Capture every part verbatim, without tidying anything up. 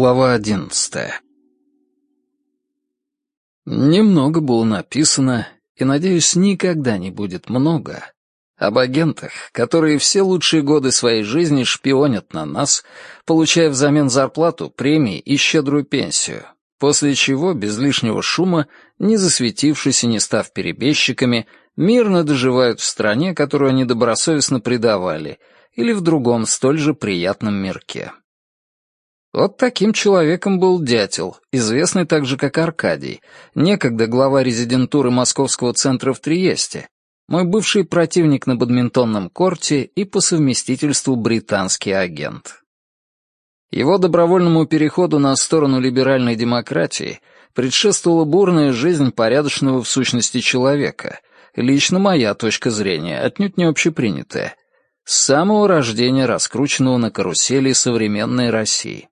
Глава одиннадцатая. Немного было написано, и, надеюсь, никогда не будет много, об агентах, которые все лучшие годы своей жизни шпионят на нас, получая взамен зарплату, премии и щедрую пенсию, после чего, без лишнего шума, не засветившись и не став перебежчиками, мирно доживают в стране, которую они добросовестно предавали, или в другом столь же приятном мирке. Вот таким человеком был Дятел, известный также как Аркадий, некогда глава резидентуры Московского центра в Триесте, мой бывший противник на бадминтонном корте и по совместительству британский агент. Его добровольному переходу на сторону либеральной демократии предшествовала бурная жизнь порядочного в сущности человека, лично моя точка зрения, отнюдь не общепринятая, с самого рождения раскрученного на карусели современной России.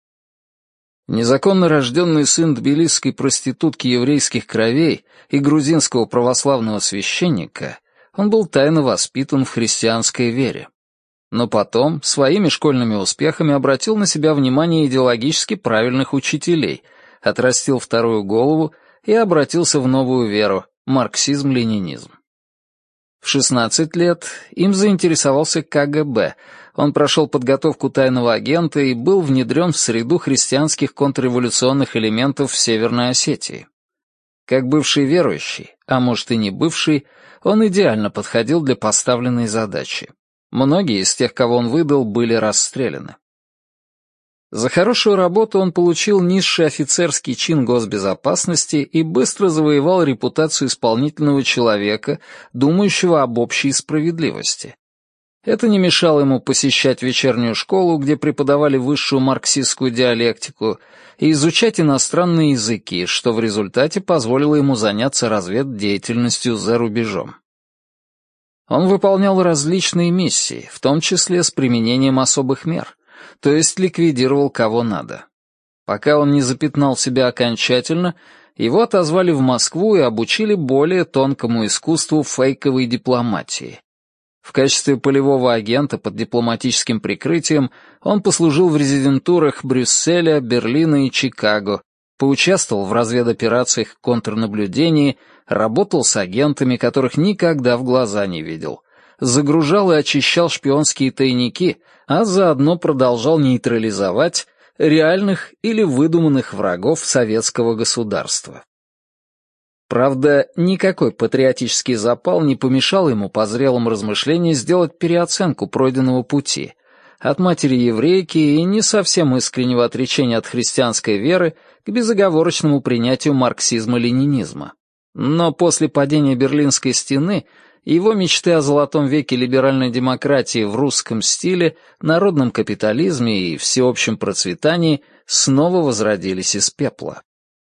Незаконно рожденный сын тбилисской проститутки еврейских кровей и грузинского православного священника, он был тайно воспитан в христианской вере. Но потом своими школьными успехами обратил на себя внимание идеологически правильных учителей, отрастил вторую голову и обратился в новую веру — марксизм-ленинизм. В шестнадцать лет им заинтересовался ка гэ бэ. Он прошел подготовку тайного агента и был внедрен в среду христианских контрреволюционных элементов в Северной Осетии. Как бывший верующий, а может и не бывший, он идеально подходил для поставленной задачи. Многие из тех, кого он выдал, были расстреляны. За хорошую работу он получил низший офицерский чин госбезопасности и быстро завоевал репутацию исполнительного человека, думающего об общей справедливости. Это не мешало ему посещать вечернюю школу, где преподавали высшую марксистскую диалектику, и изучать иностранные языки, что в результате позволило ему заняться разведдеятельностью за рубежом. Он выполнял различные миссии, в том числе с применением особых мер, то есть ликвидировал кого надо. Пока он не запятнал себя окончательно, его отозвали в Москву и обучили более тонкому искусству фейковой дипломатии. В качестве полевого агента под дипломатическим прикрытием он послужил в резидентурах Брюсселя, Берлина и Чикаго, поучаствовал в разведоперациях и контрнаблюдении, работал с агентами, которых никогда в глаза не видел, загружал и очищал шпионские тайники, а заодно продолжал нейтрализовать реальных или выдуманных врагов советского государства. Правда, никакой патриотический запал не помешал ему по зрелым размышлениям сделать переоценку пройденного пути, от матери-еврейки и не совсем искреннего отречения от христианской веры к безоговорочному принятию марксизма-ленинизма. Но после падения Берлинской стены его мечты о золотом веке либеральной демократии в русском стиле, народном капитализме и всеобщем процветании снова возродились из пепла.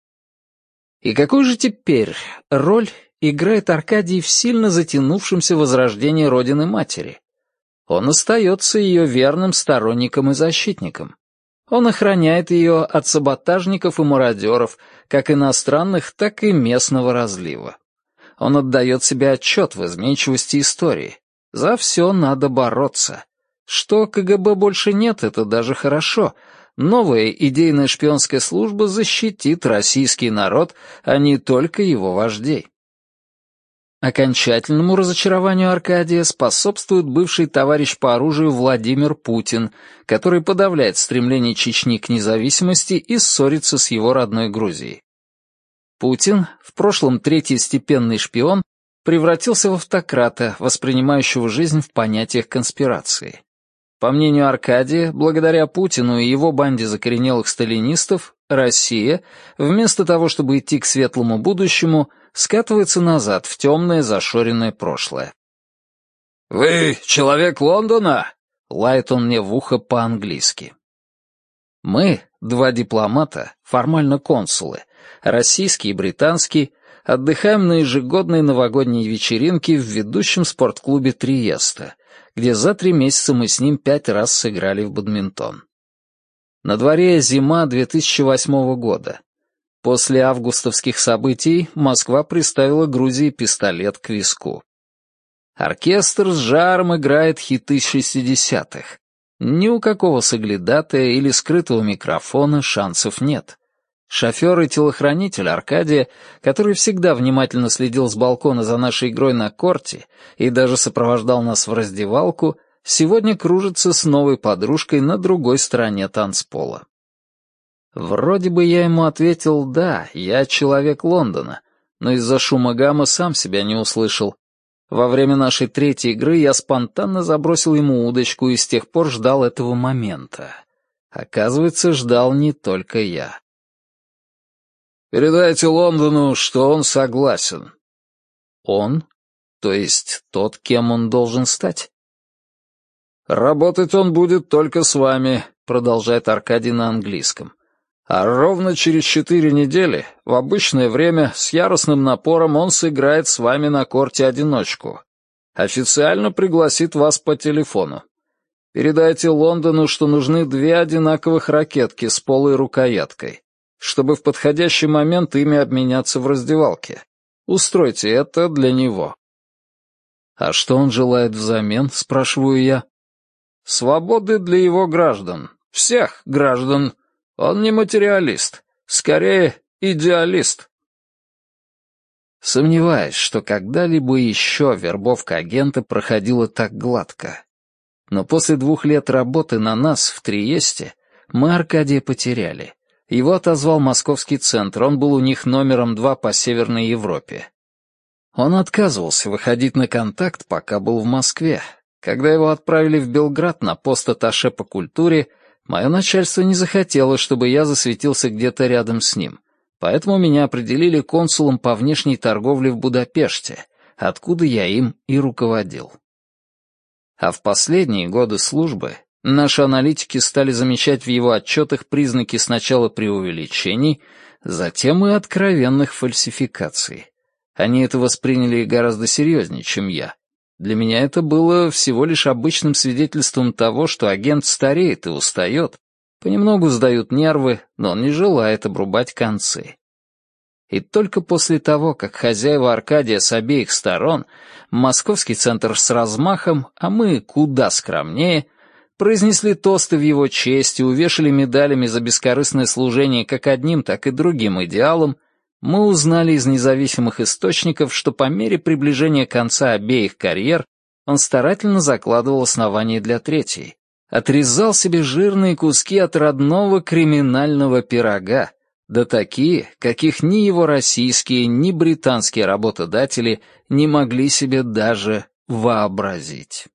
И какую же теперь роль играет Аркадий в сильно затянувшемся возрождении Родины-Матери? Он остается ее верным сторонником и защитником. Он охраняет ее от саботажников и мародеров, как иностранных, так и местного разлива. Он отдает себе отчет в изменчивости истории. За все надо бороться. Что ка гэ бэ больше нет, это даже хорошо. Новая идейная шпионская служба защитит российский народ, а не только его вождей. Окончательному разочарованию Аркадия способствует бывший товарищ по оружию Владимир Путин, который подавляет стремление Чечни к независимости и ссорится с его родной Грузией. Путин, в прошлом третьестепенный шпион, превратился в автократа, воспринимающего жизнь в понятиях конспирации. По мнению Аркадия, благодаря Путину и его банде закоренелых сталинистов, Россия, вместо того, чтобы идти к светлому будущему, скатывается назад в темное зашоренное прошлое. «Вы человек Лондона?» — лает он мне в ухо по-английски. Мы, два дипломата, формально консулы, российский и британский, отдыхаем на ежегодной новогодней вечеринке в ведущем спортклубе Триеста, где за три месяца мы с ним пять раз сыграли в бадминтон. На дворе зима две тысячи восьмого года. После августовских событий Москва приставила Грузии пистолет к виску. Оркестр с жаром играет хиты шестидесятых. Ни у какого соглядатая или скрытого микрофона шансов нет. Шофер и телохранитель Аркадия, который всегда внимательно следил с балкона за нашей игрой на корте и даже сопровождал нас в раздевалку, сегодня кружится с новой подружкой на другой стороне танцпола. Вроде бы я ему ответил «да, я человек Лондона», но из-за шума гамма сам себя не услышал. Во время нашей третьей игры я спонтанно забросил ему удочку и с тех пор ждал этого момента. Оказывается, ждал не только я. «Передайте Лондону, что он согласен». «Он? То есть тот, кем он должен стать?» «Работать он будет только с вами», — продолжает Аркадий на английском. «А ровно через четыре недели, в обычное время, с яростным напором он сыграет с вами на корте одиночку. Официально пригласит вас по телефону. Передайте Лондону, что нужны две одинаковых ракетки с полой рукояткой, чтобы в подходящий момент ими обменяться в раздевалке. Устройте это для него». «А что он желает взамен?» — спрашиваю я. «Свободы для его граждан. Всех граждан. Он не материалист. Скорее, идеалист». Сомневаюсь, что когда-либо еще вербовка агента проходила так гладко. Но после двух лет работы на нас в Триесте мы Аркадия потеряли. Его отозвал московский центр, он был у них номером два по Северной Европе. Он отказывался выходить на контакт, пока был в Москве. Когда его отправили в Белград на пост атташе по культуре, мое начальство не захотело, чтобы я засветился где-то рядом с ним, поэтому меня определили консулом по внешней торговле в Будапеште, откуда я им и руководил. А в последние годы службы наши аналитики стали замечать в его отчетах признаки сначала преувеличений, затем и откровенных фальсификаций. Они это восприняли гораздо серьезнее, чем я. Для меня это было всего лишь обычным свидетельством того, что агент стареет и устает, понемногу сдают нервы, но он не желает обрубать концы. И только после того, как хозяева Аркадия с обеих сторон, московский центр с размахом, а мы куда скромнее, произнесли тосты в его честь и увешали медалями за бескорыстное служение как одним, так и другим идеалам, мы узнали из независимых источников, что по мере приближения конца обеих карьер он старательно закладывал основания для третьей, отрезал себе жирные куски от родного криминального пирога, да такие, каких ни его российские, ни британские работодатели не могли себе даже вообразить.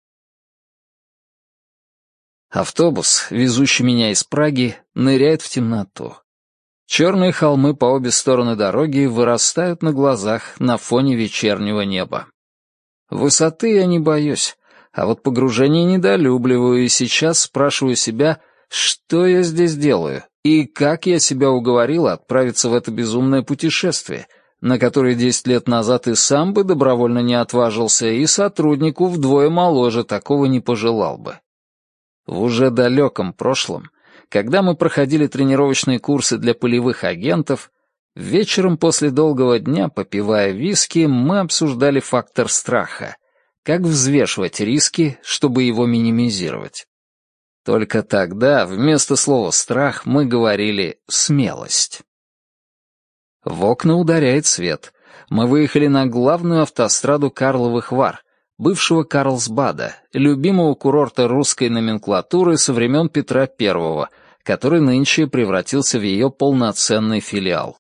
Автобус, везущий меня из Праги, ныряет в темноту. Черные холмы по обе стороны дороги вырастают на глазах на фоне вечернего неба. Высоты я не боюсь, а вот погружение недолюбливаю, и сейчас спрашиваю себя, что я здесь делаю, и как я себя уговорил отправиться в это безумное путешествие, на которое десять лет назад и сам бы добровольно не отважился, и сотруднику вдвое моложе такого не пожелал бы. В уже далеком прошлом, когда мы проходили тренировочные курсы для полевых агентов, вечером после долгого дня, попивая виски, мы обсуждали фактор страха, как взвешивать риски, чтобы его минимизировать. Только тогда вместо слова «страх» мы говорили «смелость». В окна ударяет свет. Мы выехали на главную автостраду Карловых Вар, бывшего Карлсбада, любимого курорта русской номенклатуры со времен Петра Первого, который нынче превратился в ее полноценный филиал.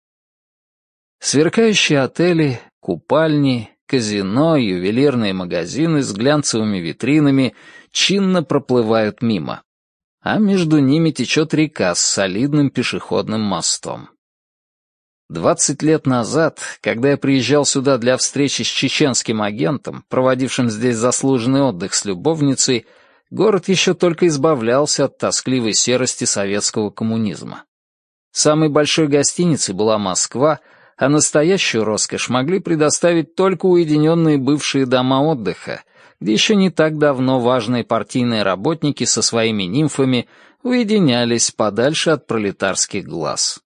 Сверкающие отели, купальни, казино, ювелирные магазины с глянцевыми витринами чинно проплывают мимо, а между ними течет река с солидным пешеходным мостом. Двадцать лет назад, когда я приезжал сюда для встречи с чеченским агентом, проводившим здесь заслуженный отдых с любовницей, город еще только избавлялся от тоскливой серости советского коммунизма. Самой большой гостиницей была Москва, а настоящую роскошь могли предоставить только уединенные бывшие дома отдыха, где еще не так давно важные партийные работники со своими нимфами уединялись подальше от пролетарских глаз.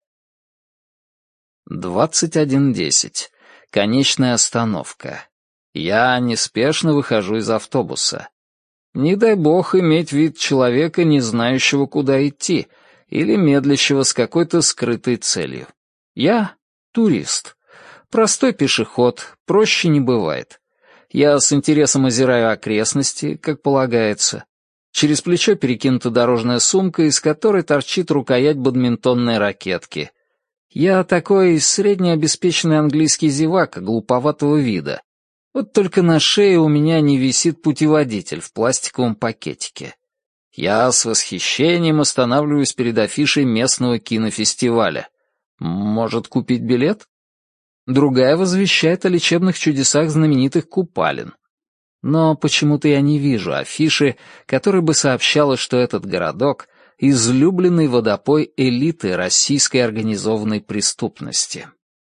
двадцать один десять. Конечная остановка. Я неспешно выхожу из автобуса. Не дай бог иметь вид человека, не знающего, куда идти, или медлящего с какой-то скрытой целью. Я — турист. Простой пешеход, проще не бывает. Я с интересом озираю окрестности, как полагается. Через плечо перекинута дорожная сумка, из которой торчит рукоять бадминтонной ракетки. Я такой среднеобеспеченный английский зевака, глуповатого вида. Вот только на шее у меня не висит путеводитель в пластиковом пакетике. Я с восхищением останавливаюсь перед афишей местного кинофестиваля. Может, купить билет? Другая возвещает о лечебных чудесах знаменитых купалин. Но почему-то я не вижу афиши, которая бы сообщала, что этот городок — излюбленный водопой элиты российской организованной преступности.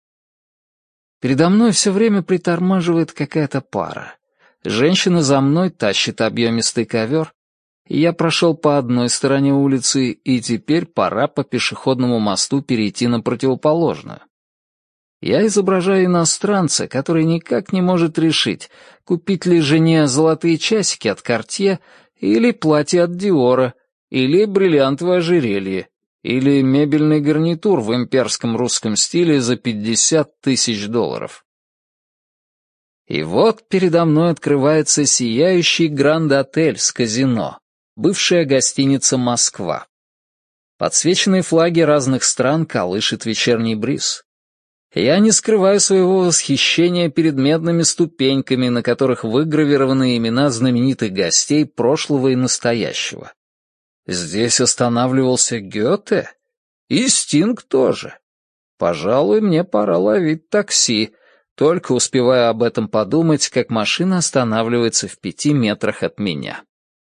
Передо мной все время притормаживает какая-то пара. Женщина за мной тащит объемистый ковер, и я прошел по одной стороне улицы, и теперь пора по пешеходному мосту перейти на противоположную. Я изображаю иностранца, который никак не может решить, купить ли жене золотые часики от Cartier или платье от Диора, или бриллиантовое ожерелье, или мебельный гарнитур в имперском русском стиле за пятьдесят тысяч долларов. И вот передо мной открывается сияющий Гранд-отель с казино, бывшая гостиница «Москва». Подсвеченные флаги разных стран колышет вечерний бриз. Я не скрываю своего восхищения перед медными ступеньками, на которых выгравированы имена знаменитых гостей прошлого и настоящего. Здесь останавливался Гёте? И Стинг тоже. Пожалуй, мне пора ловить такси, только успеваю об этом подумать, как машина останавливается в пяти метрах от меня.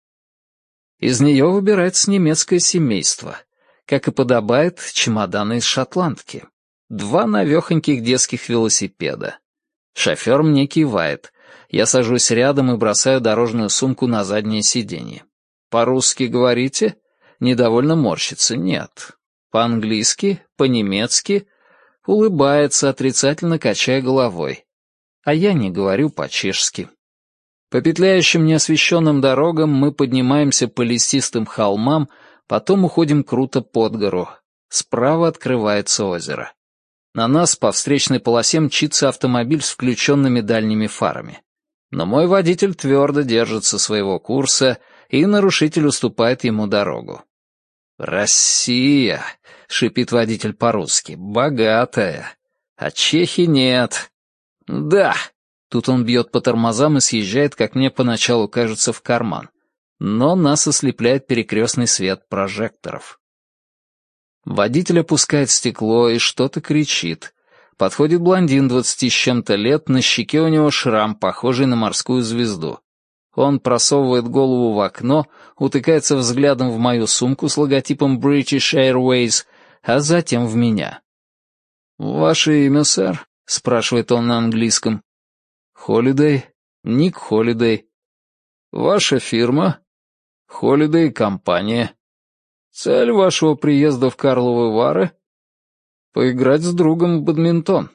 Из нее выбирается немецкое семейство. Как и подобает, чемоданы из шотландки. Два навехоньких детских велосипеда. Шофер мне кивает. Я сажусь рядом и бросаю дорожную сумку на заднее сиденье. «По-русски говорите?» Недовольно морщится. «Нет». «По-английски? По-немецки?» Улыбается, отрицательно качая головой. А я не говорю по-чешски. По петляющим неосвещенным дорогам мы поднимаемся по лесистым холмам, потом уходим круто под гору. Справа открывается озеро. На нас по встречной полосе мчится автомобиль с включенными дальними фарами. Но мой водитель твердо держится своего курса, и нарушитель уступает ему дорогу. «Россия!» — шипит водитель по-русски. «Богатая. А чехи нет». «Да!» — тут он бьет по тормозам и съезжает, как мне поначалу кажется, в карман. Но нас ослепляет перекрестный свет прожекторов. Водитель опускает стекло и что-то кричит. Подходит блондин двадцати с чем-то лет, на щеке у него шрам, похожий на морскую звезду. Он просовывает голову в окно, утыкается взглядом в мою сумку с логотипом British Airways, а затем в меня. «Ваше имя, сэр?» — спрашивает он на английском. «Холидей. Ник Холидей». «Ваша фирма?» «Холидей компания». «Цель вашего приезда в Карловы Вары?» «Поиграть с другом в бадминтон».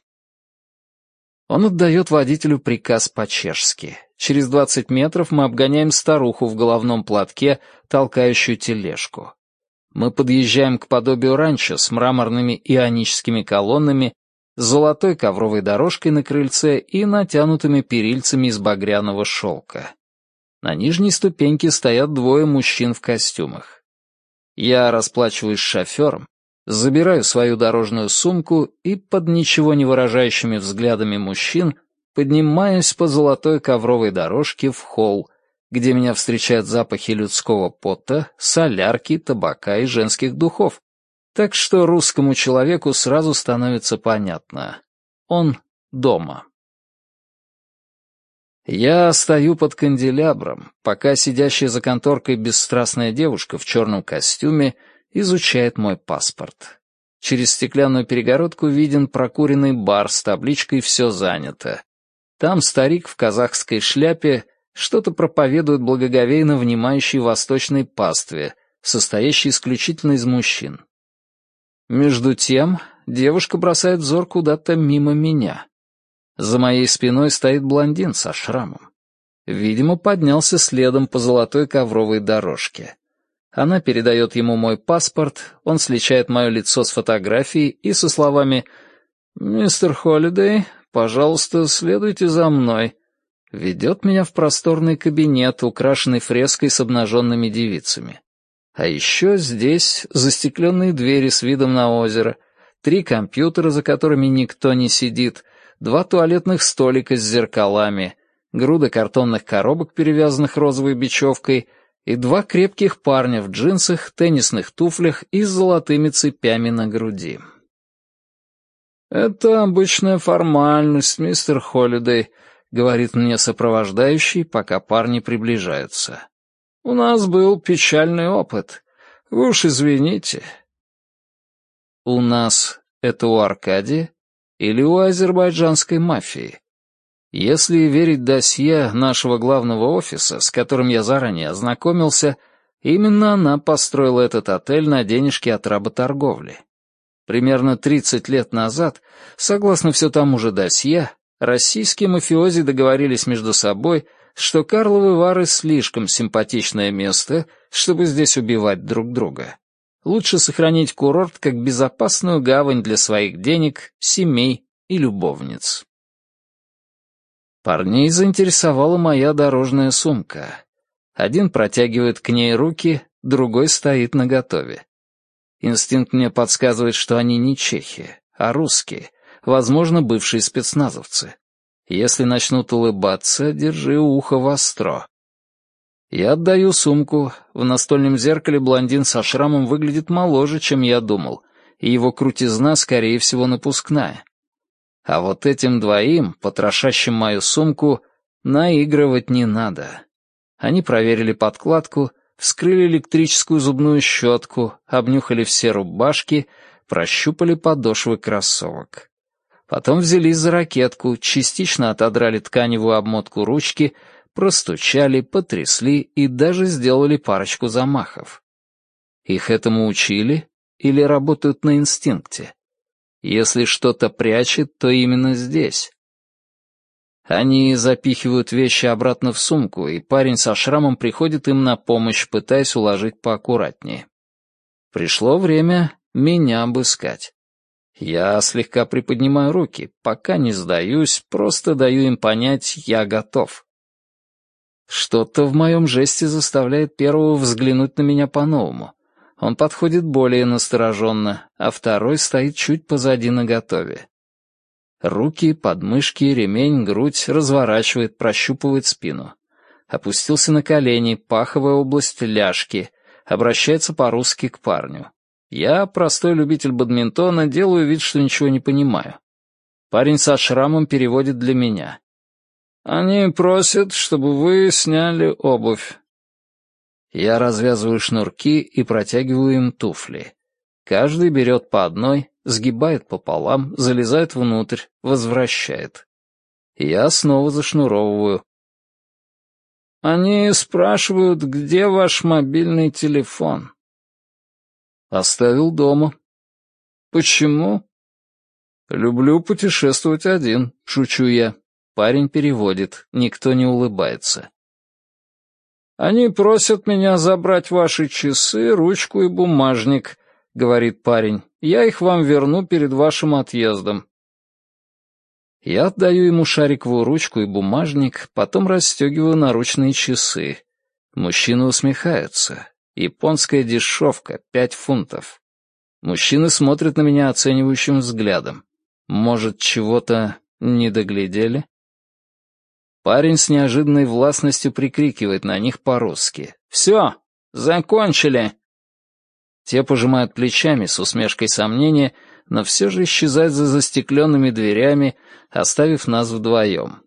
Он отдает водителю приказ по-чешски. Через двадцать метров мы обгоняем старуху в головном платке, толкающую тележку. Мы подъезжаем к подобию ранчо с мраморными ионическими колоннами, с золотой ковровой дорожкой на крыльце и натянутыми перильцами из багряного шелка. На нижней ступеньке стоят двое мужчин в костюмах. Я расплачиваюсь с шофером, забираю свою дорожную сумку и под ничего не выражающими взглядами мужчин поднимаюсь по золотой ковровой дорожке в холл, где меня встречают запахи людского пота, солярки, табака и женских духов. Так что русскому человеку сразу становится понятно. Он дома. Я стою под канделябром, пока сидящая за конторкой бесстрастная девушка в черном костюме изучает мой паспорт. Через стеклянную перегородку виден прокуренный бар с табличкой «Все занято». Там старик в казахской шляпе что-то проповедует благоговейно внимающей восточной пастве, состоящей исключительно из мужчин. Между тем девушка бросает взор куда-то мимо меня. За моей спиной стоит блондин со шрамом. Видимо, поднялся следом по золотой ковровой дорожке. Она передает ему мой паспорт, он сличает мое лицо с фотографией и со словами «Мистер Холлидей, пожалуйста, следуйте за мной», ведет меня в просторный кабинет, украшенный фреской с обнаженными девицами. А еще здесь застекленные двери с видом на озеро, три компьютера, за которыми никто не сидит, два туалетных столика с зеркалами, груда картонных коробок, перевязанных розовой бечевкой, и два крепких парня в джинсах, теннисных туфлях и с золотыми цепями на груди. «Это обычная формальность, мистер Холлидей», — говорит мне сопровождающий, пока парни приближаются. «У нас был печальный опыт. Вы уж извините». «У нас» — это у Аркадия или у азербайджанской мафии? Если верить досье нашего главного офиса, с которым я заранее ознакомился, именно она построила этот отель на денежки от работорговли. Примерно тридцать лет назад, согласно все тому же досье, российские мафиози договорились между собой, что Карловы Вары слишком симпатичное место, чтобы здесь убивать друг друга. Лучше сохранить курорт как безопасную гавань для своих денег, семей и любовниц. Парней заинтересовала моя дорожная сумка. Один протягивает к ней руки, другой стоит наготове. Инстинкт мне подсказывает, что они не чехи, а русские, возможно, бывшие спецназовцы. Если начнут улыбаться, держи ухо востро. Я отдаю сумку. В настольном зеркале блондин со шрамом выглядит моложе, чем я думал, и его крутизна, скорее всего, напускная. А вот этим двоим, потрошащим мою сумку, наигрывать не надо. Они проверили подкладку, вскрыли электрическую зубную щетку, обнюхали все рубашки, прощупали подошвы кроссовок. Потом взялись за ракетку, частично отодрали тканевую обмотку ручки, простучали, потрясли и даже сделали парочку замахов. Их этому учили или работают на инстинкте? Если что-то прячет, то именно здесь. Они запихивают вещи обратно в сумку, и парень со шрамом приходит им на помощь, пытаясь уложить поаккуратнее. Пришло время меня обыскать. Я слегка приподнимаю руки, пока не сдаюсь, просто даю им понять, я готов. Что-то в моем жесте заставляет первого взглянуть на меня по-новому. Он подходит более настороженно, а второй стоит чуть позади наготове. Руки, подмышки, ремень, грудь разворачивает, прощупывает спину. Опустился на колени, паховая область ляжки, обращается по-русски к парню. Я, простой любитель бадминтона, делаю вид, что ничего не понимаю. Парень со шрамом переводит для меня. «Они просят, чтобы вы сняли обувь». Я развязываю шнурки и протягиваю им туфли. Каждый берет по одной, сгибает пополам, залезает внутрь, возвращает. Я снова зашнуровываю. «Они спрашивают, где ваш мобильный телефон?» «Оставил дома». «Почему?» «Люблю путешествовать один», — шучу я. Парень переводит, никто не улыбается. «Они просят меня забрать ваши часы, ручку и бумажник», — говорит парень. «Я их вам верну перед вашим отъездом». Я отдаю ему шариковую ручку и бумажник, потом расстегиваю наручные часы. Мужчины усмехаются. Японская дешевка, пять фунтов. Мужчины смотрят на меня оценивающим взглядом. Может, чего-то не доглядели? Парень с неожиданной властностью прикрикивает на них по-русски. «Все, закончили!» Те пожимают плечами с усмешкой сомнения, но все же исчезают за застекленными дверями, оставив нас вдвоем.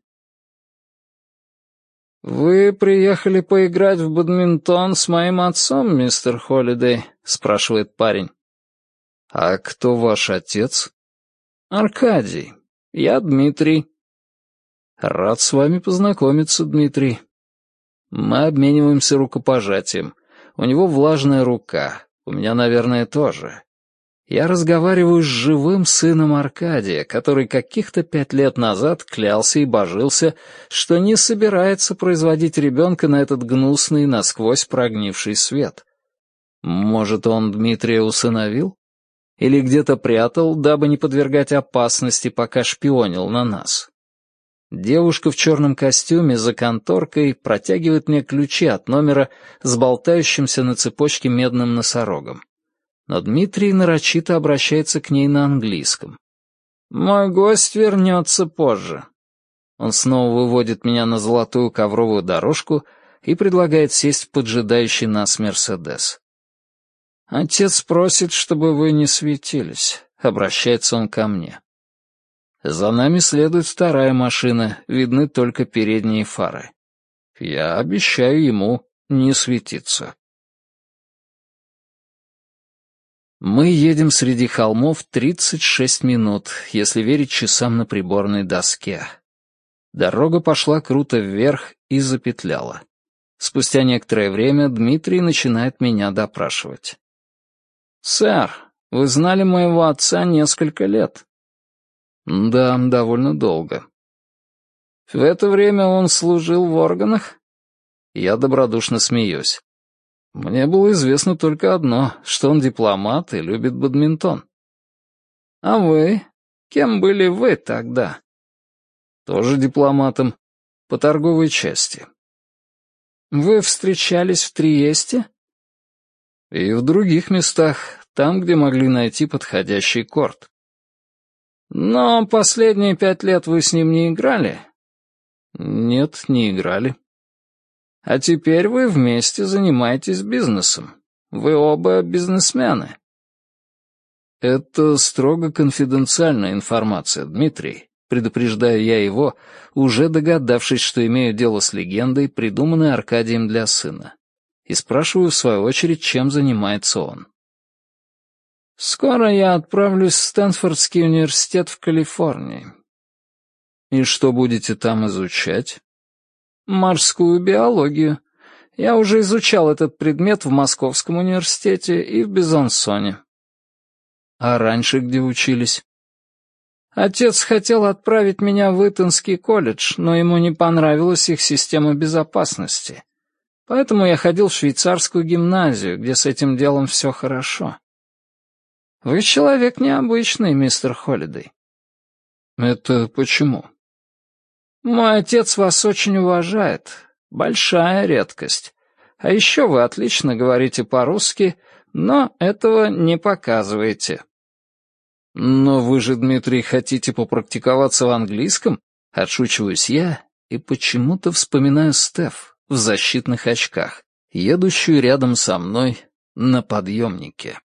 «Вы приехали поиграть в бадминтон с моим отцом, мистер Холлидей?» — спрашивает парень. «А кто ваш отец?» «Аркадий. Я Дмитрий». «Рад с вами познакомиться, Дмитрий». Мы обмениваемся рукопожатием. У него влажная рука, у меня, наверное, тоже. Я разговариваю с живым сыном Аркадия, который каких-то пять лет назад клялся и божился, что не собирается производить ребенка на этот гнусный, насквозь прогнивший свет. Может, он Дмитрия усыновил? Или где-то прятал, дабы не подвергать опасности, пока шпионил на нас? Девушка в черном костюме за конторкой протягивает мне ключи от номера с болтающимся на цепочке медным носорогом. Но Дмитрий нарочито обращается к ней на английском. «Мой гость вернется позже». Он снова выводит меня на золотую ковровую дорожку и предлагает сесть в поджидающий нас «Мерседес». «Отец просит, чтобы вы не светились», — обращается он ко мне. За нами следует вторая машина, видны только передние фары. Я обещаю ему не светиться. Мы едем среди холмов тридцать шесть минут, если верить часам на приборной доске. Дорога пошла круто вверх и запетляла. Спустя некоторое время Дмитрий начинает меня допрашивать. «Сэр, вы знали моего отца несколько лет?» «Да, довольно долго». «В это время он служил в органах?» Я добродушно смеюсь. «Мне было известно только одно, что он дипломат и любит бадминтон». «А вы? Кем были вы тогда?» «Тоже дипломатом, по торговой части». «Вы встречались в Триесте?» «И в других местах, там, где могли найти подходящий корт». «Но последние пять лет вы с ним не играли?» «Нет, не играли». «А теперь вы вместе занимаетесь бизнесом. Вы оба бизнесмены». «Это строго конфиденциальная информация, Дмитрий», предупреждаю я его, уже догадавшись, что имею дело с легендой, придуманной Аркадием для сына. И спрашиваю, в свою очередь, чем занимается он. «Скоро я отправлюсь в Стэнфордский университет в Калифорнии». «И что будете там изучать?» «Морскую биологию. Я уже изучал этот предмет в Московском университете и в Безансоне». «А раньше где учились?» «Отец хотел отправить меня в Итонский колледж, но ему не понравилась их система безопасности. Поэтому я ходил в швейцарскую гимназию, где с этим делом все хорошо». «Вы человек необычный, мистер Холлидей». «Это почему?» «Мой отец вас очень уважает. Большая редкость. А еще вы отлично говорите по-русски, но этого не показываете». «Но вы же, Дмитрий, хотите попрактиковаться в английском?» Отшучиваюсь я и почему-то вспоминаю Стеф в защитных очках, едущую рядом со мной на подъемнике.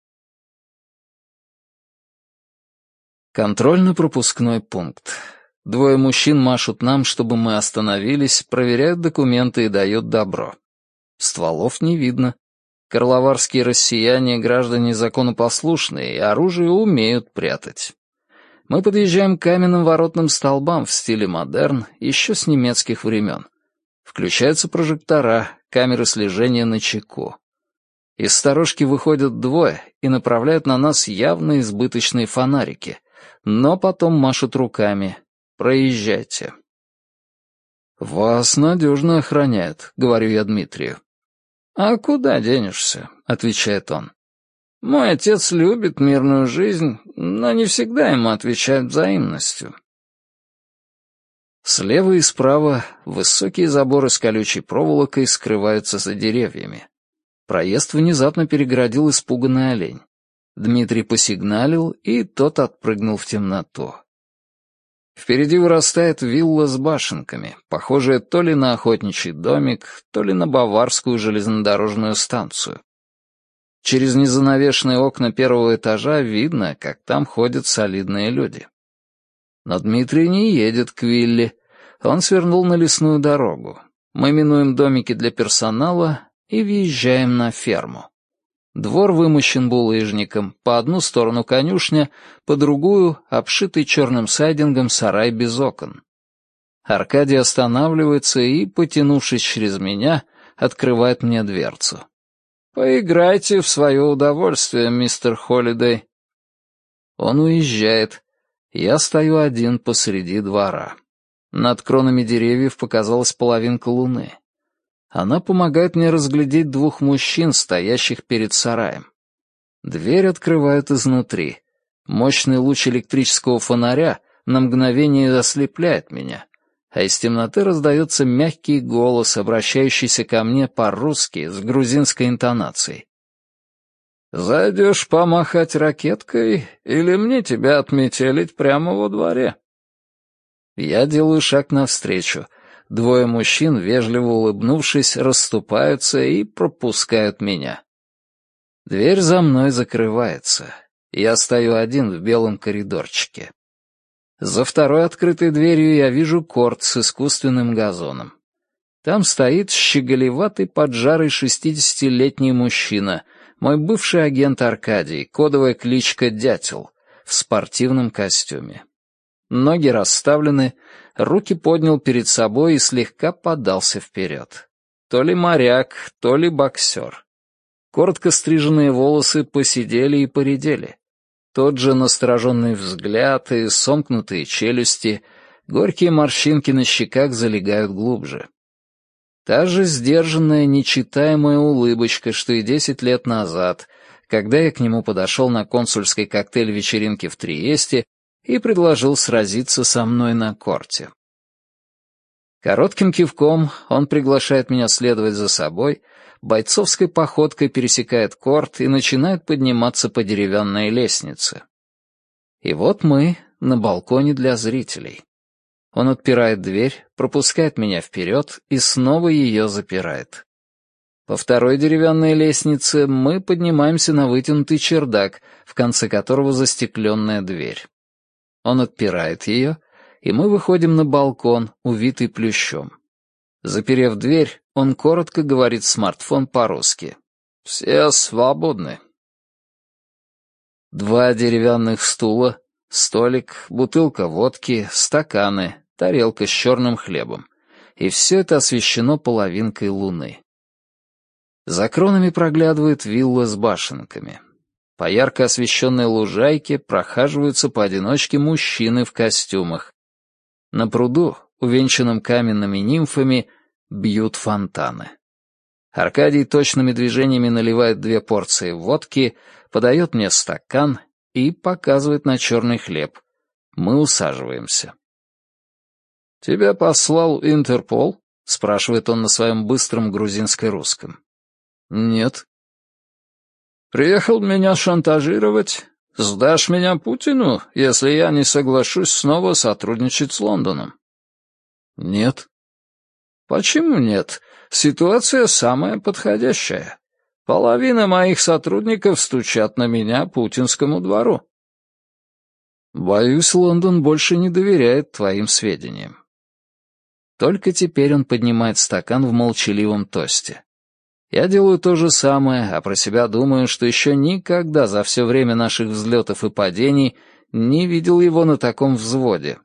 Контрольно-пропускной пункт. Двое мужчин машут нам, чтобы мы остановились, проверяют документы и дают добро. Стволов не видно. Карловарские россияне — граждане законопослушные и оружие умеют прятать. Мы подъезжаем к каменным воротным столбам в стиле модерн, еще с немецких времен. Включаются прожектора, камеры слежения на чеку. Из сторожки выходят двое и направляют на нас явно избыточные фонарики, но потом машут руками. «Проезжайте». «Вас надежно охраняют», — говорю я Дмитрию. «А куда денешься?» — отвечает он. «Мой отец любит мирную жизнь, но не всегда ему отвечают взаимностью». Слева и справа высокие заборы с колючей проволокой скрываются за деревьями. Проезд внезапно перегородил испуганный олень. Дмитрий посигналил, и тот отпрыгнул в темноту. Впереди вырастает вилла с башенками, похожая то ли на охотничий домик, то ли на баварскую железнодорожную станцию. Через незанавешенные окна первого этажа видно, как там ходят солидные люди. Но Дмитрий не едет к вилле. Он свернул на лесную дорогу. Мы минуем домики для персонала и въезжаем на ферму. Двор вымощен булыжником, по одну сторону конюшня, по другую — обшитый черным сайдингом сарай без окон. Аркадий останавливается и, потянувшись через меня, открывает мне дверцу. «Поиграйте в свое удовольствие, мистер Холлидей». Он уезжает. Я стою один посреди двора. Над кронами деревьев показалась половинка луны. Она помогает мне разглядеть двух мужчин, стоящих перед сараем. Дверь открывают изнутри. Мощный луч электрического фонаря на мгновение ослепляет меня, а из темноты раздается мягкий голос, обращающийся ко мне по-русски с грузинской интонацией. «Зайдешь помахать ракеткой, или мне тебя отметелить прямо во дворе?» Я делаю шаг навстречу. Двое мужчин, вежливо улыбнувшись, расступаются и пропускают меня. Дверь за мной закрывается. Я стою один в белом коридорчике. За второй открытой дверью я вижу корт с искусственным газоном. Там стоит щеголеватый поджарый шестидесятилетний мужчина, мой бывший агент Аркадий, кодовая кличка Дятел, в спортивном костюме. Ноги расставлены, руки поднял перед собой и слегка подался вперед. То ли моряк, то ли боксер. Коротко стриженные волосы поседели и поредели. Тот же настороженный взгляд и сомкнутые челюсти, горькие морщинки на щеках залегают глубже. Та же сдержанная, нечитаемая улыбочка, что и десять лет назад, когда я к нему подошел на консульской коктейль-вечеринке в Триесте и предложил сразиться со мной на корте. Коротким кивком он приглашает меня следовать за собой, бойцовской походкой пересекает корт и начинает подниматься по деревянной лестнице. И вот мы на балконе для зрителей. Он отпирает дверь, пропускает меня вперед и снова ее запирает. По второй деревянной лестнице мы поднимаемся на вытянутый чердак, в конце которого застекленная дверь. Он отпирает ее, и мы выходим на балкон, увитый плющом. Заперев дверь, он коротко говорит в смартфон по-русски. «Все свободны». Два деревянных стула, столик, бутылка водки, стаканы, тарелка с черным хлебом. И все это освещено половинкой луны. За кронами проглядывает вилла с башенками. По ярко освещенной лужайке прохаживаются поодиночке мужчины в костюмах. На пруду, увенчанном каменными нимфами, бьют фонтаны. Аркадий точными движениями наливает две порции водки, подает мне стакан и показывает на черный хлеб. Мы усаживаемся. «Тебя послал Интерпол?» — спрашивает он на своем быстром грузинско-русском. «Нет». «Приехал меня шантажировать? Сдашь меня Путину, если я не соглашусь снова сотрудничать с Лондоном?» «Нет». «Почему нет? Ситуация самая подходящая. Половина моих сотрудников стучат на меня путинскому двору». «Боюсь, Лондон больше не доверяет твоим сведениям». Только теперь он поднимает стакан в молчаливом тосте. Я делаю то же самое, а про себя думаю, что еще никогда за все время наших взлетов и падений не видел его на таком взводе.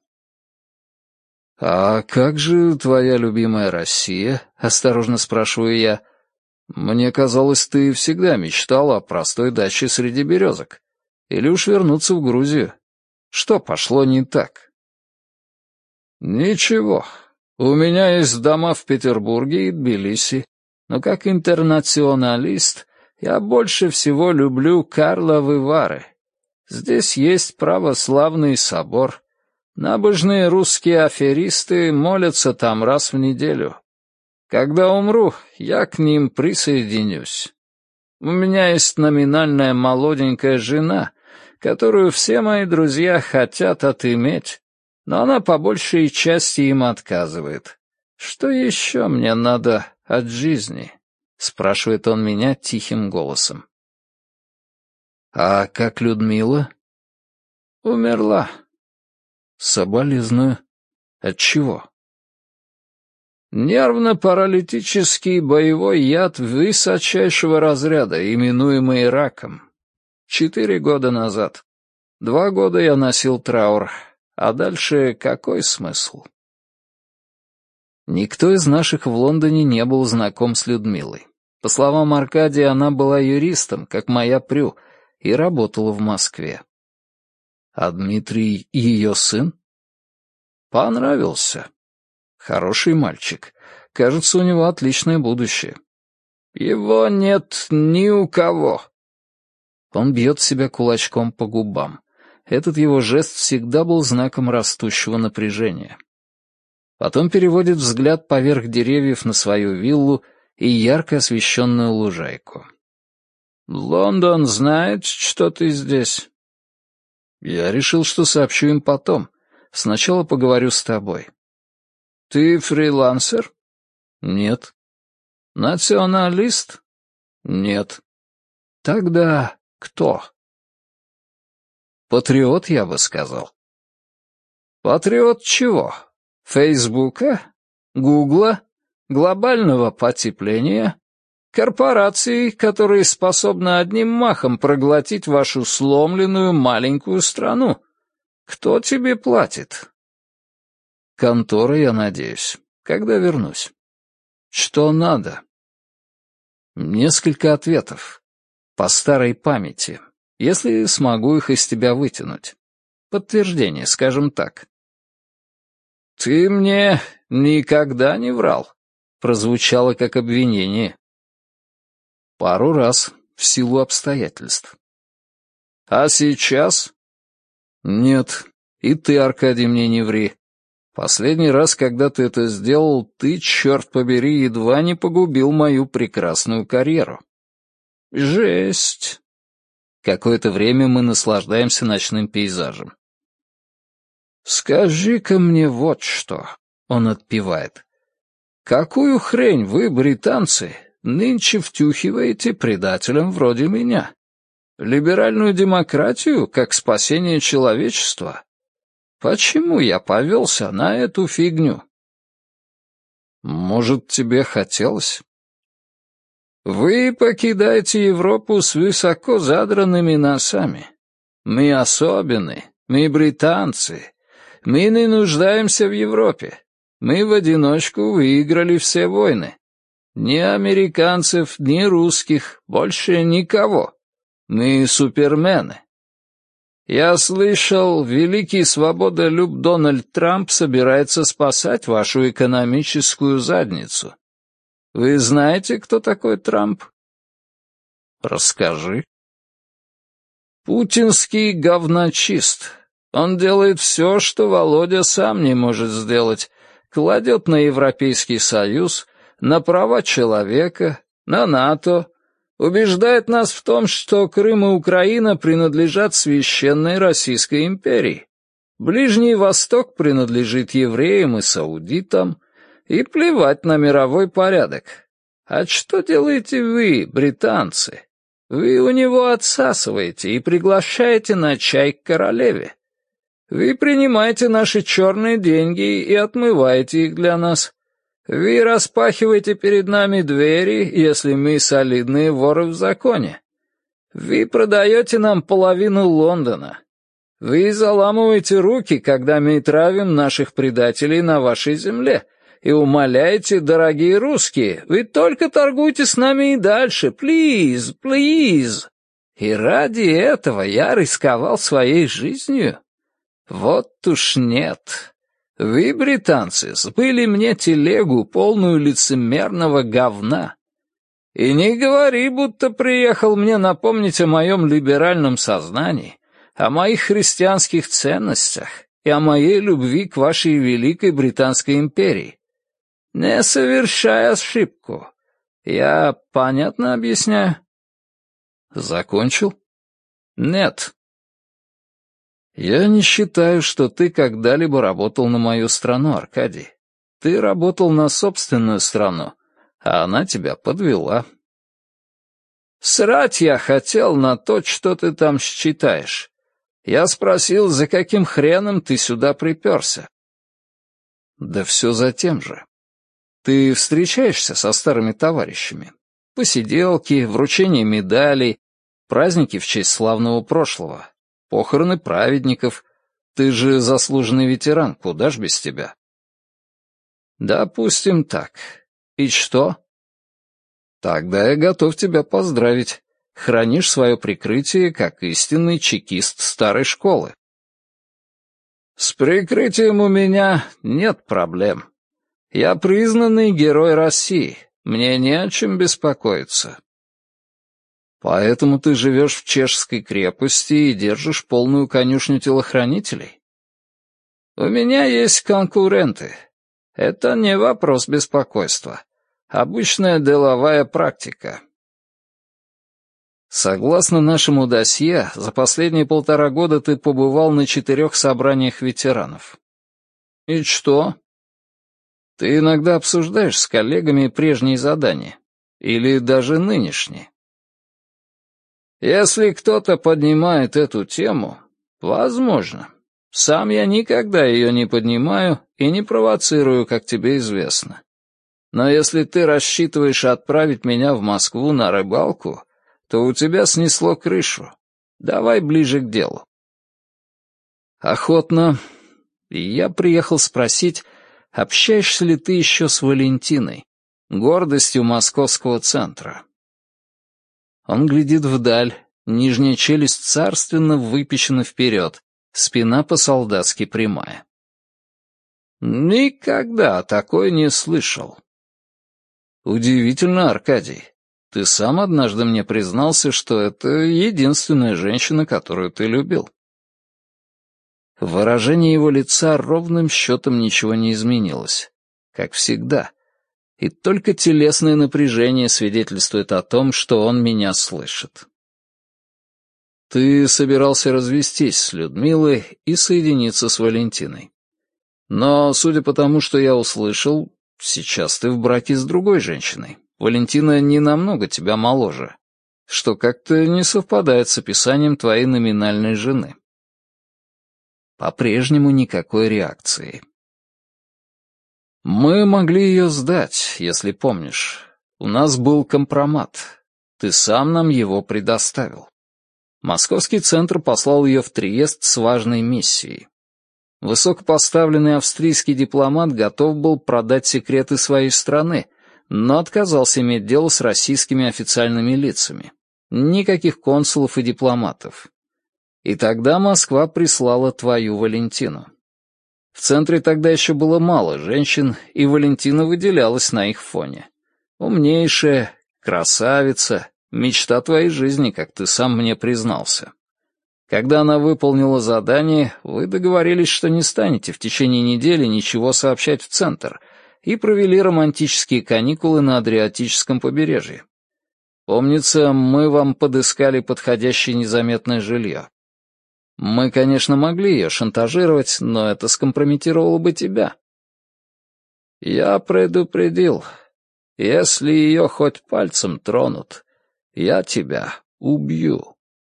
«А как же твоя любимая Россия?» — осторожно спрашиваю я. «Мне казалось, ты всегда мечтал о простой даче среди березок. Или уж вернуться в Грузию. Что пошло не так?» «Ничего. У меня есть дома в Петербурге и Тбилиси. Но как интернационалист я больше всего люблю Карловы Вары. Здесь есть православный собор. Набожные русские аферисты молятся там раз в неделю. Когда умру, я к ним присоединюсь. У меня есть номинальная молоденькая жена, которую все мои друзья хотят отыметь, но она по большей части им отказывает. Что еще мне надо от жизни?» — спрашивает он меня тихим голосом. «А как Людмила?» «Умерла». «Соболезную. От чего?» «Нервно-паралитический боевой яд высочайшего разряда, именуемый раком. Четыре года назад. Два года я носил траур. А дальше какой смысл?» Никто из наших в Лондоне не был знаком с Людмилой. По словам Аркадия, она была юристом, как моя Прю, и работала в Москве. А Дмитрий ее сын? Понравился. Хороший мальчик. Кажется, у него отличное будущее. Его нет ни у кого. Он бьет себя кулачком по губам. Этот его жест всегда был знаком растущего напряжения. Потом переводит взгляд поверх деревьев на свою виллу и ярко освещенную лужайку. «Лондон знает, что ты здесь?» «Я решил, что сообщу им потом. Сначала поговорю с тобой». «Ты фрилансер?» «Нет». «Националист?» «Нет». «Тогда кто?» «Патриот, я бы сказал». «Патриот чего? Фейсбука? Гугла? Глобального потепления? Корпораций, которые способны одним махом проглотить вашу сломленную маленькую страну? Кто тебе платит?» «Контора, я надеюсь. Когда вернусь?» «Что надо?» «Несколько ответов. По старой памяти, если смогу их из тебя вытянуть. Подтверждение, скажем так». «Ты мне никогда не врал?» Прозвучало как обвинение. «Пару раз, в силу обстоятельств». «А сейчас?» «Нет, и ты, Аркадий, мне не ври. Последний раз, когда ты это сделал, ты, черт побери, едва не погубил мою прекрасную карьеру». «Жесть!» Какое-то время мы наслаждаемся ночным пейзажем. «Скажи-ка мне вот что», — он отпевает. «Какую хрень вы, британцы, нынче втюхиваете предателям вроде меня? Либеральную демократию как спасение человечества? Почему я повелся на эту фигню?» «Может, тебе хотелось?» «Вы покидаете Европу с высоко задранными носами. Мы особенные, мы британцы. Мы не нуждаемся в Европе. Мы в одиночку выиграли все войны. Ни американцев, ни русских, больше никого. Мы супермены. Я слышал, великий свободолюб Дональд Трамп собирается спасать вашу экономическую задницу. Вы знаете, кто такой Трамп?» «Расскажи». «Путинский говночист. Он делает все, что Володя сам не может сделать. Кладет на Европейский Союз, на права человека, на НАТО. Убеждает нас в том, что Крым и Украина принадлежат священной Российской империи. Ближний Восток принадлежит евреям и саудитам. И плевать на мировой порядок. А что делаете вы, британцы? Вы у него отсасываете и приглашаете на чай к королеве. Вы принимаете наши черные деньги и отмываете их для нас. Вы распахиваете перед нами двери, если мы солидные воры в законе. Вы продаете нам половину Лондона. Вы заламываете руки, когда мы травим наших предателей на вашей земле, и умоляете, дорогие русские, вы только торгуйте с нами и дальше, плиз, плиз. И ради этого я рисковал своей жизнью? Вот уж нет. Вы, британцы, сбыли мне телегу, полную лицемерного говна. И не говори, будто приехал мне напомнить о моем либеральном сознании, о моих христианских ценностях и о моей любви к вашей великой Британской империи. Не совершай ошибку. Я понятно объясняю? Закончил? Нет. Я не считаю, что ты когда-либо работал на мою страну, Аркадий. Ты работал на собственную страну, а она тебя подвела. Срать я хотел на то, что ты там считаешь. Я спросил, за каким хреном ты сюда приперся. Да все за тем же. Ты встречаешься со старыми товарищами? Посиделки, вручение медалей, праздники в честь славного прошлого, похороны праведников. Ты же заслуженный ветеран, куда ж без тебя? Допустим так. И что? Тогда я готов тебя поздравить. Хранишь свое прикрытие, как истинный чекист старой школы. прикрытием у меня нет проблем. Я признанный герой России, мне не о чем беспокоиться». «Поэтому ты живешь в чешской крепости и держишь полную конюшню телохранителей?» «У меня есть конкуренты. Это не вопрос беспокойства. Обычная деловая практика». «Согласно нашему досье, за последние полтора года ты побывал на четырех собраниях ветеранов». «И что?» «Ты иногда обсуждаешь с коллегами прежние задания. Или даже нынешние». «Если кто-то поднимает эту тему, возможно. Сам я никогда ее не поднимаю и не провоцирую, как тебе известно. Но если ты рассчитываешь отправить меня в Москву на рыбалку, то у тебя снесло крышу. Давай ближе к делу». «Охотно. Я приехал спросить, общаешься ли ты еще с Валентиной, гордостью московского центра?» Он глядит вдаль, нижняя челюсть царственно выпечена вперед, спина по-солдатски прямая. «Никогда такой не слышал». «Удивительно, Аркадий. Ты сам однажды мне признался, что это единственная женщина, которую ты любил». Выражение его лица ровным счетом ничего не изменилось. Как всегда. И только телесное напряжение свидетельствует о том, что он меня слышит. Ты собирался развестись с Людмилой и соединиться с Валентиной. Но, судя по тому, что я услышал, сейчас ты в браке с другой женщиной. Валентина не намного тебя моложе, что как-то не совпадает с описанием твоей номинальной жены. По-прежнему никакой реакции. Мы могли ее сдать, если помнишь. У нас был компромат. Ты сам нам его предоставил. Московский центр послал ее в Триест с важной миссией. Высокопоставленный австрийский дипломат готов был продать секреты своей страны, но отказался иметь дело с российскими официальными лицами. Никаких консулов и дипломатов. И тогда Москва прислала твою Валентину. В центре тогда еще было мало женщин, и Валентина выделялась на их фоне. Умнейшая, красавица, мечта твоей жизни, как ты сам мне признался. Когда она выполнила задание, вы договорились, что не станете в течение недели ничего сообщать в центр, и провели романтические каникулы на Адриатическом побережье. Помнится, мы вам подыскали подходящее незаметное жилье. Мы, конечно, могли ее шантажировать, но это скомпрометировало бы тебя. Я предупредил. Если ее хоть пальцем тронут, я тебя убью.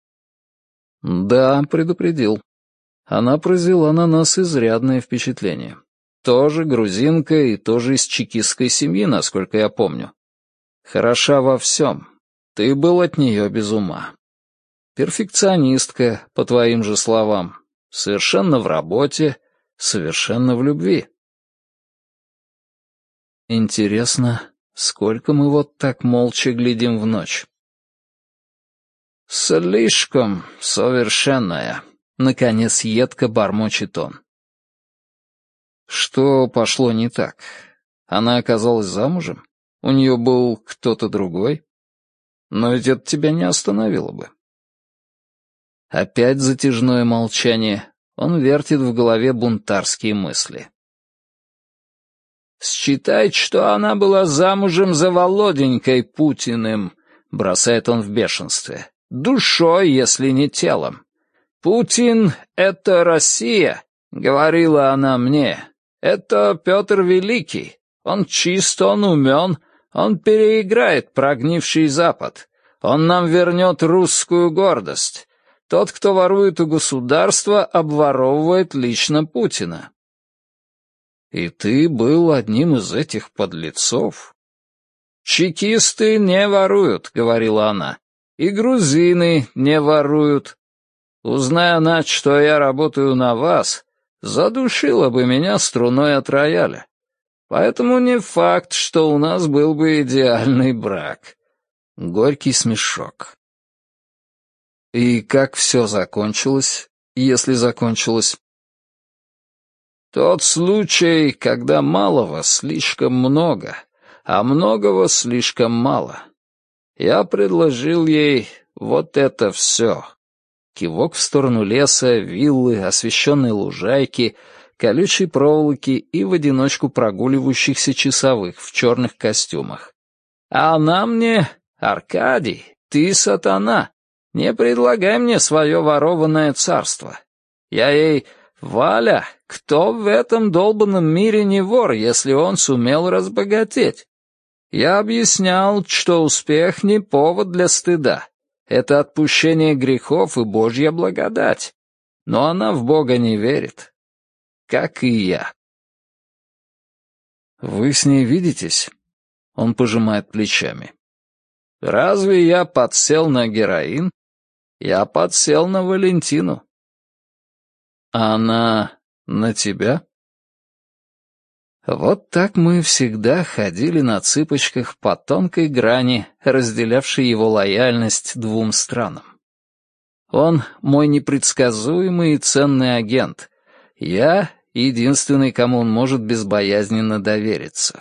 Да, предупредил. Она произвела на нас изрядное впечатление. Тоже грузинка и тоже из чекистской семьи, насколько я помню. Хороша во всем. Ты был от нее без ума. Перфекционистка, по твоим же словам. Совершенно в работе, совершенно в любви. Интересно, сколько мы вот так молча глядим в ночь? «Слишком совершенная», — наконец едко бормочет он. Что пошло не так? Она оказалась замужем? У нее был кто-то другой? Но ведь это тебя не остановило бы. Опять затяжное молчание. Он вертит в голове бунтарские мысли. «Считать, что она была замужем за Володенькой Путиным», — бросает он в бешенстве. «Душой, если не телом. Путин — это Россия», — говорила она мне. «Это Петр Великий. Он чист, он умен, он переиграет прогнивший Запад. Он нам вернет русскую гордость. Тот, кто ворует у государства, обворовывает лично Путина». «И ты был одним из этих подлецов?» «Чекисты не воруют», — говорила она. «И грузины не воруют. Узная она, что я работаю на вас, задушила бы меня струной от рояля. Поэтому не факт, что у нас был бы идеальный брак». Горький смешок. «И как все закончилось, если закончилось?» Тот случай, когда малого слишком много, а многого слишком мало. Я предложил ей вот это все. Кивок в сторону леса, виллы, освещенной лужайки, колючей проволоки и в одиночку прогуливающихся часовых в черных костюмах. А она мне: «Аркадий, ты сатана, не предлагай мне свое ворованное царство». Я ей: «Валя, кто в этом долбанном мире не вор, если он сумел разбогатеть?» Я объяснял, что успех не повод для стыда. Это отпущение грехов и Божья благодать. Но она в Бога не верит. Как и я. «Вы с ней видитесь?» Он пожимает плечами. «Разве я подсел на героин? Я подсел на Валентину». «А она на тебя?» Вот так мы всегда ходили на цыпочках по тонкой грани, разделявшей его лояльность двум странам. Он мой непредсказуемый и ценный агент. Я — единственный, кому он может безбоязненно довериться.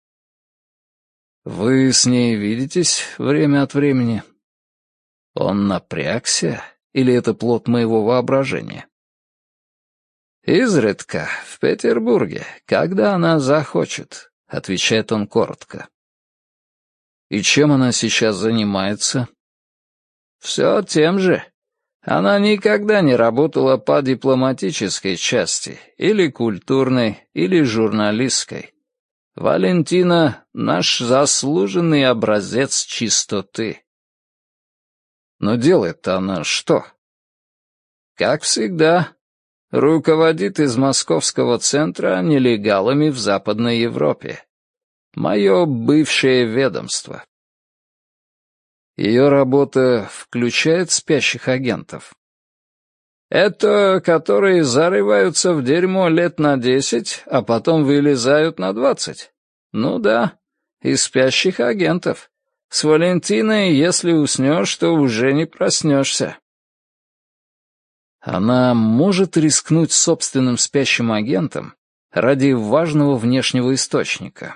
«Вы с ней видитесь время от времени?» Он напрягся, или это плод моего воображения? «Изредка, в Петербурге, когда она захочет», — отвечает он коротко. «И чем она сейчас занимается?» «Все тем же. Она никогда не работала по дипломатической части, или культурной, или журналистской. Валентина — наш заслуженный образец чистоты». «Но делает-то она что?» «Как всегда. Руководит из московского центра нелегалами в Западной Европе. Мое бывшее ведомство». Ее работа включает спящих агентов? Это которые зарываются в дерьмо лет на десять, а потом вылезают на двадцать. Ну да, и спящих агентов. С Валентиной, если уснешь, то уже не проснешься. Она может рискнуть собственным спящим агентом ради важного внешнего источника?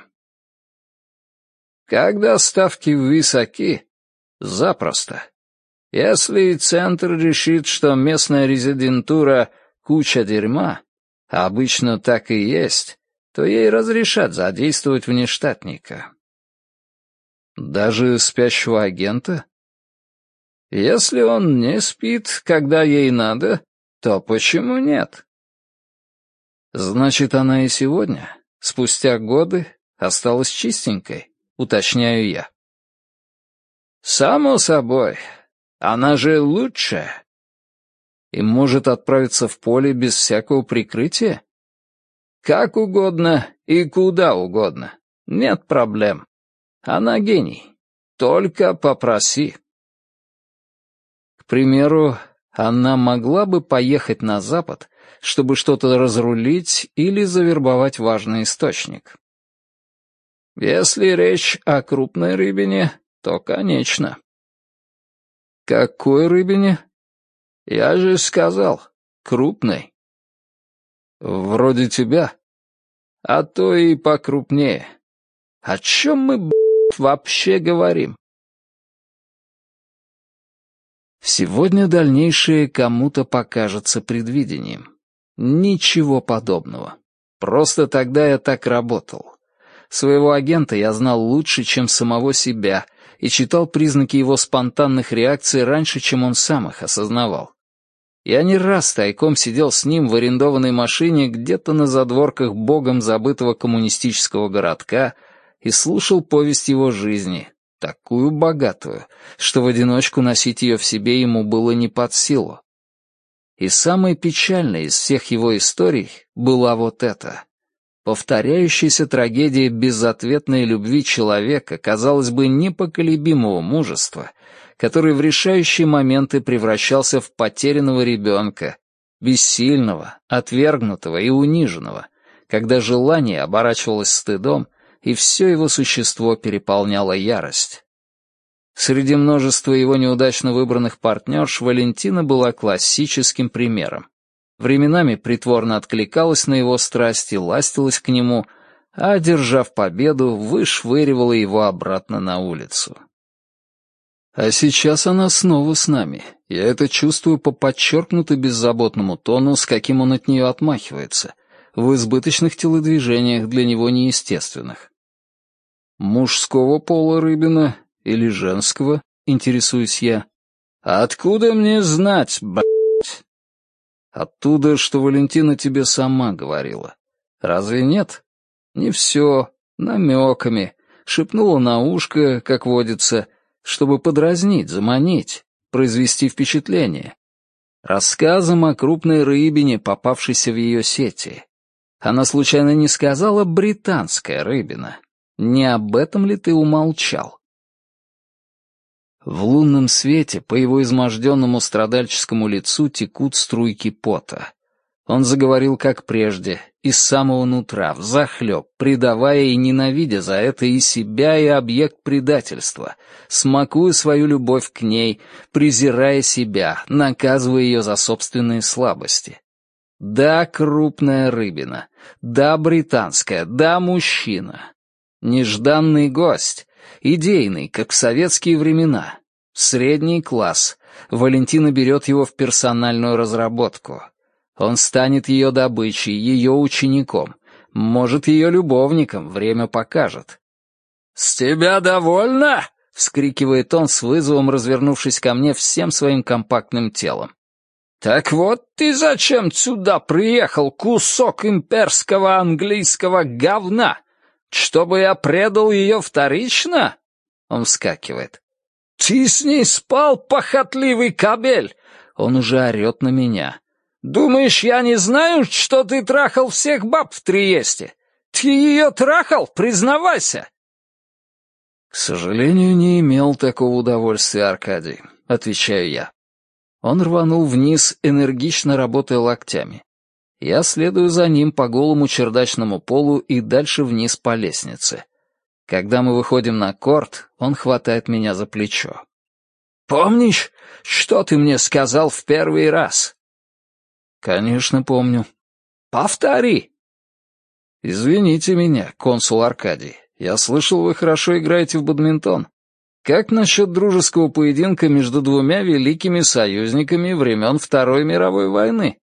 Когда ставки высоки, запросто. Если центр решит, что местная резидентура — куча дерьма, а обычно так и есть, то ей разрешат задействовать внештатника. Даже спящего агента? Если он не спит, когда ей надо, то почему нет? Значит, она и сегодня, спустя годы, осталась чистенькой, уточняю я. Само собой. Она же лучшая. И может отправиться в поле без всякого прикрытия? Как угодно и куда угодно. Нет проблем. Она гений. Только попроси. К примеру, она могла бы поехать на Запад, чтобы что-то разрулить или завербовать важный источник. Если речь о крупной рыбине, то конечно. Какой рыбине? Я же сказал, крупной. Вроде тебя. А то и покрупнее. О чем мы, б***ь, вообще говорим? Сегодня дальнейшее кому-то покажется предвидением. Ничего подобного. Просто тогда я так работал. Своего агента я знал лучше, чем самого себя, и читал признаки его спонтанных реакций раньше, чем он сам их осознавал. Я не раз тайком сидел с ним в арендованной машине где-то на задворках богом забытого коммунистического городка и слушал повесть его жизни, такую богатую, что в одиночку носить ее в себе ему было не под силу. И самой печальной из всех его историй была вот эта. Повторяющаяся трагедия безответной любви человека, казалось бы, непоколебимого мужества, который в решающие моменты превращался в потерянного ребенка, бессильного, отвергнутого и униженного, когда желание оборачивалось стыдом, и все его существо переполняло ярость. Среди множества его неудачно выбранных партнерш Валентина была классическим примером. временами притворно откликалась на его страсти, ластилась к нему, а, одержав победу, вышвыривала его обратно на улицу. А сейчас она снова с нами. Я это чувствую по подчеркнуто беззаботному тону, с каким он от нее отмахивается, в избыточных телодвижениях для него неестественных. Мужского пола рыбина или женского, интересуюсь я. Откуда мне знать, блядь? Оттуда, что Валентина тебе сама говорила. Разве нет? Не все, намеками. Шепнула на ушко, как водится, чтобы подразнить, заманить, произвести впечатление. Рассказом о крупной рыбине, попавшейся в ее сети. Она случайно не сказала «британская рыбина». Не об этом ли ты умолчал? В лунном свете по его изможденному страдальческому лицу текут струйки пота. Он заговорил как прежде, из самого нутра, взахлеб, предавая и ненавидя за это и себя, и объект предательства, смакуя свою любовь к ней, презирая себя, наказывая ее за собственные слабости. Да, крупная рыбина, да, британская, да, мужчина. Нежданный гость, идейный, как в советские времена. Средний класс. Валентина берет его в персональную разработку. Он станет ее добычей, ее учеником. Может, ее любовником, время покажет. «С тебя довольно?» — вскрикивает он с вызовом, развернувшись ко мне всем своим компактным телом. «Так вот ты зачем сюда приехал, кусок имперского английского говна? Чтобы я предал ее вторично?» Он вскакивает. «Ты с ней спал, похотливый кобель!» Он уже орет на меня. «Думаешь, я не знаю, что ты трахал всех баб в Триесте? Ты ее трахал? Признавайся!» «К сожалению, не имел такого удовольствия, Аркадий», — отвечаю я. Он рванул вниз, энергично работая локтями. Я следую за ним по голому чердачному полу и дальше вниз по лестнице. Когда мы выходим на корт, он хватает меня за плечо. «Помнишь, что ты мне сказал в первый раз?» «Конечно, помню». «Повтори». «Извините меня, консул Аркадий. Я слышал, вы хорошо играете в бадминтон. Как насчет дружеского поединка между двумя великими союзниками времен Второй мировой войны?»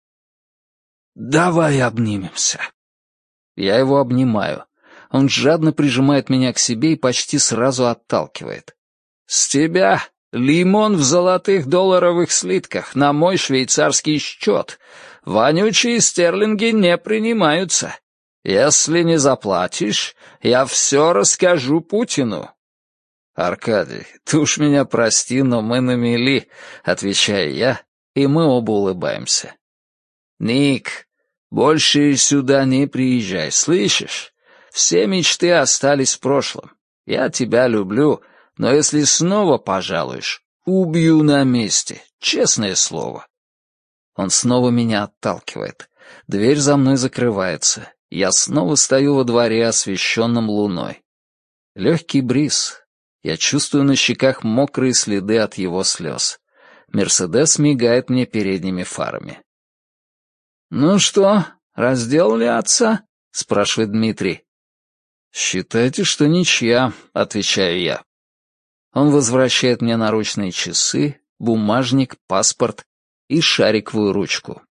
«Давай обнимемся». Я его обнимаю. Он жадно прижимает меня к себе и почти сразу отталкивает. «С тебя лимон в золотых долларовых слитках на мой швейцарский счет. Вонючие стерлинги не принимаются. Если не заплатишь, я все расскажу Путину». «Аркадий, ты уж меня прости, но мы на мели», — отвечаю я, и мы оба улыбаемся. «Ник, больше сюда не приезжай, слышишь? Все мечты остались в прошлом. Я тебя люблю, но если снова пожалуешь, убью на месте, честное слово». Он снова меня отталкивает. Дверь за мной закрывается. Я снова стою во дворе, освещенном луной. Легкий бриз. Я чувствую на щеках мокрые следы от его слез. Мерседес мигает мне передними фарами. «Ну что, разделали отца?» — спрашивает Дмитрий. «Считайте, что ничья», — отвечаю я. Он возвращает мне наручные часы, бумажник, паспорт и шариковую ручку.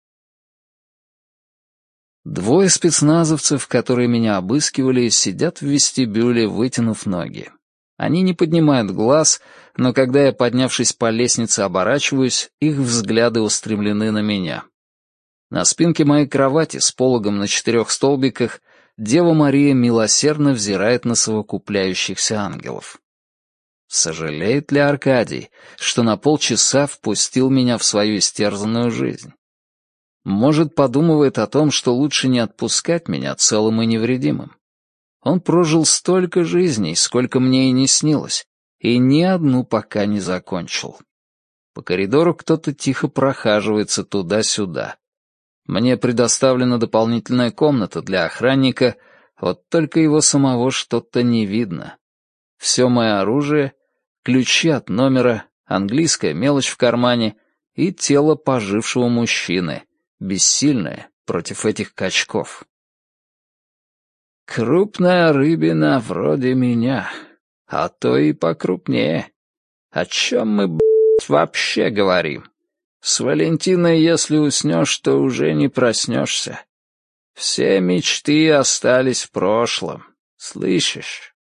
Двое спецназовцев, которые меня обыскивали, сидят в вестибюле, вытянув ноги. Они не поднимают глаз, но когда я, поднявшись по лестнице, оборачиваюсь, их взгляды устремлены на меня. На спинке моей кровати с пологом на четырех столбиках Дева Мария милосердно взирает на совокупляющихся ангелов. Сожалеет ли Аркадий, что на полчаса впустил меня в свою истерзанную жизнь? Может, подумывает о том, что лучше не отпускать меня целым и невредимым? Он прожил столько жизней, сколько мне и не снилось, и ни одну пока не закончил. По коридору кто-то тихо прохаживается туда-сюда. Мне предоставлена дополнительная комната для охранника, вот только его самого что-то не видно. Все мое оружие, ключи от номера, английская мелочь в кармане и тело пожившего мужчины, бессильные против этих качков. Крупная рыбина вроде меня, а то и покрупнее. О чем мы, блядь, вообще говорим? С Валентиной, если уснешь, то уже не проснешься. Все мечты остались в прошлом. Слышишь?